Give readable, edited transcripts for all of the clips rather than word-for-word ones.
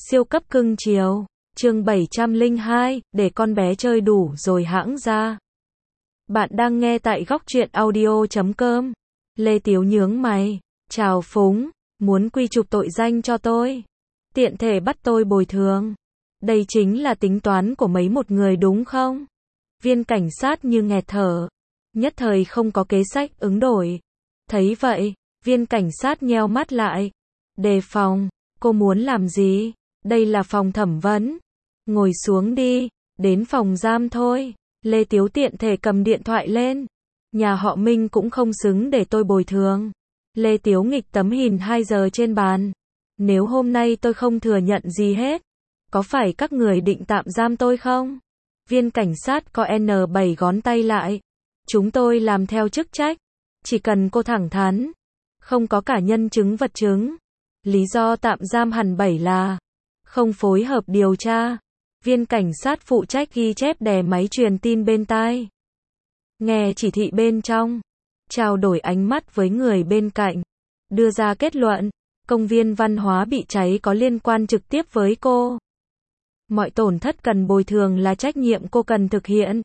Siêu cấp cưng chiều. Chương 702, để con bé chơi đủ rồi hãng ra. Bạn đang nghe tại góc truyện audio.com. Lê Tiếu nhướng mày. Chào Phúng, muốn quy chụp tội danh cho tôi. Tiện thể bắt tôi bồi thường. Đây chính là tính toán của mấy một người đúng không? Viên cảnh sát như nghẹt thở. Nhất thời không có kế sách ứng đổi. Thấy vậy, viên cảnh sát nheo mắt lại. Đề phòng, cô muốn làm gì? Đây là phòng thẩm vấn. Ngồi xuống đi, đến phòng giam thôi. Lê Tiếu tiện thể cầm điện thoại lên. Nhà họ Minh cũng không xứng để tôi bồi thường. Lê Tiếu nghịch tấm hình 2 giờ trên bàn. Nếu hôm nay tôi không thừa nhận gì hết, có phải các người định tạm giam tôi không? Viên cảnh sát có N7 gón tay lại. Chúng tôi làm theo chức trách. Chỉ cần cô thẳng thắn, không có cả nhân chứng vật chứng. Lý do tạm giam hẳn 7 là không phối hợp điều tra. Viên cảnh sát phụ trách ghi chép đè máy truyền tin bên tai. Nghe chỉ thị bên trong. Trao đổi ánh mắt với người bên cạnh. Đưa ra kết luận. Công viên văn hóa bị cháy có liên quan trực tiếp với cô. Mọi tổn thất cần bồi thường là trách nhiệm cô cần thực hiện.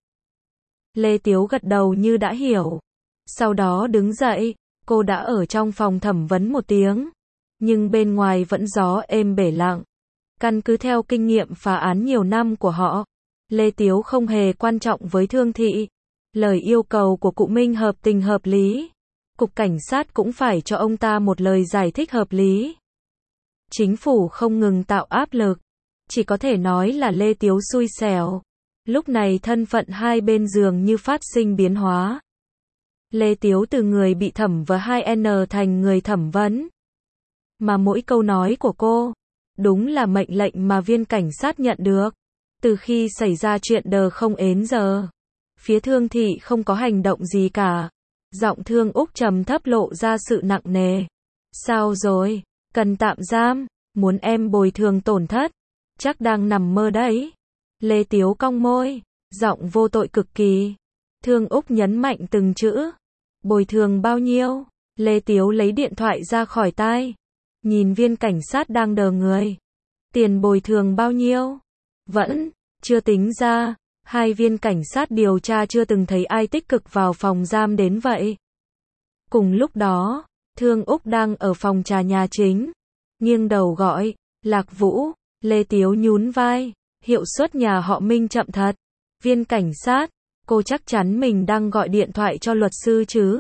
Lê Tiếu gật đầu như đã hiểu. Sau đó đứng dậy. Cô đã ở trong phòng thẩm vấn 1 tiếng. Nhưng bên ngoài vẫn gió êm bể lặng. Căn cứ theo kinh nghiệm phá án nhiều năm của họ, Lê Tiếu không hề quan trọng với Thương Thị. Lời yêu cầu của cụ Minh hợp tình hợp lý. Cục cảnh sát cũng phải cho ông ta một lời giải thích hợp lý. Chính phủ không ngừng tạo áp lực. Chỉ có thể nói là Lê Tiếu xui xẻo. Lúc này thân phận hai bên dường như phát sinh biến hóa. Lê Tiếu từ người bị thẩm vấn 2N thành người thẩm vấn. Mà mỗi câu nói của cô, đúng là mệnh lệnh mà viên cảnh sát nhận được. Từ khi xảy ra chuyện đờ không ến giờ, phía Thương Thị không có hành động gì cả. Giọng Thương Úc trầm thấp lộ ra sự nặng nề. Sao rồi? Cần tạm giam? Muốn em bồi thường tổn thất? Chắc đang nằm mơ đấy. Lê Tiếu cong môi, giọng vô tội cực kỳ. Thương Úc nhấn mạnh từng chữ. Bồi thường bao nhiêu? Lê Tiếu lấy điện thoại ra khỏi tai. Nhìn viên cảnh sát đang đờ người. Tiền bồi thường bao nhiêu? Vẫn chưa tính ra. Hai viên cảnh sát điều tra chưa từng thấy ai tích cực vào phòng giam đến vậy. Cùng lúc đó, Thương Úc đang ở phòng trà nhà chính. Nghiêng đầu gọi, Lạc Vũ. Lê Tiếu nhún vai. Hiệu suất nhà họ Minh chậm thật. Viên cảnh sát, cô chắc chắn mình đang gọi điện thoại cho luật sư chứ?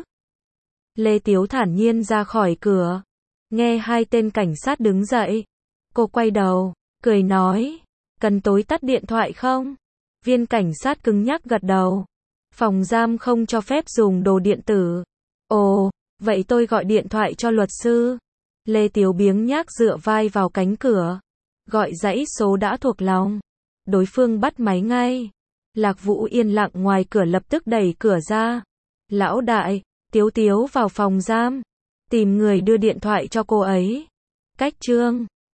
Lê Tiếu thản nhiên ra khỏi cửa. Nghe hai tên cảnh sát đứng dậy. Cô quay đầu, cười nói. Cần tối tắt điện thoại không? Viên cảnh sát cứng nhắc gật đầu. Phòng giam không cho phép dùng đồ điện tử. Ồ, vậy tôi gọi điện thoại cho luật sư. Lê Tiếu biếng nhác dựa vai vào cánh cửa. Gọi dãy số đã thuộc lòng. Đối phương bắt máy ngay. Lạc Vũ yên lặng ngoài cửa lập tức đẩy cửa ra. Lão đại, Tiếu Tiếu vào phòng giam. Tìm người đưa điện thoại cho cô ấy. Cách chương